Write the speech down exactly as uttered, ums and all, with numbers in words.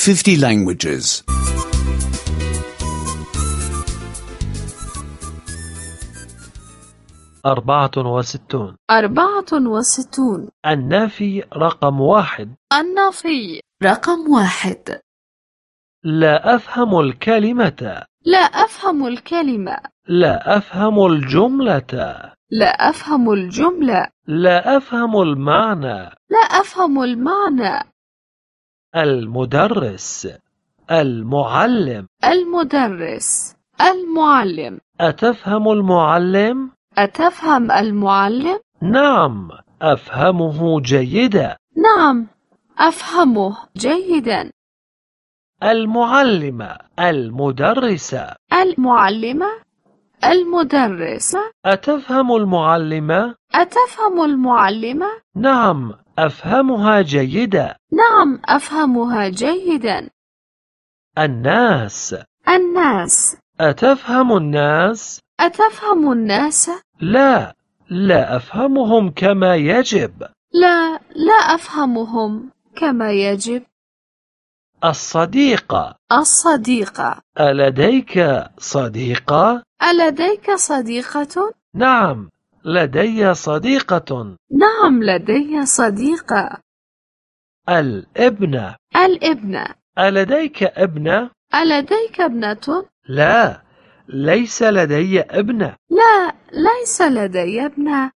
fifty languages. أربعة وستون. أربعة وستون. النافي رقم واحد. النافي رقم واحد. لا أفهم الكلمة. لا أفهم الكلمة. لا أفهم الجملة. لا أفهم الجملة. لا أفهم المعنى. لا أفهم المعنى. المدرس. المعلم. المدرس. المعلم. أتفهم المعلم؟ أتفهم المعلم؟ نعم، أفهمه جيدا. نعم، أفهمه جيدا. المعلمة. المدرسة. المعلمة. المدرسة. أتفهم المعلمة؟ أتفهم المعلمة؟ نعم، أفهمها جيدا. نعم، أفهمها جيدا. الناس. الناس. أتفهم الناس؟ أتفهم الناس؟ لا، لا أفهمهم كما يجب. لا، لا أفهمهم كما يجب. الصديقة. الصديقة. ألديك صديقة؟ ألديك صديقة؟ نعم، لدي صديقة. نعم، لدي صديقة. الابنة. الابنة. ألديك ابنة؟ ألديك ابنة؟ لا، ليس لدي ابنة. لا، ليس لدي ابنة.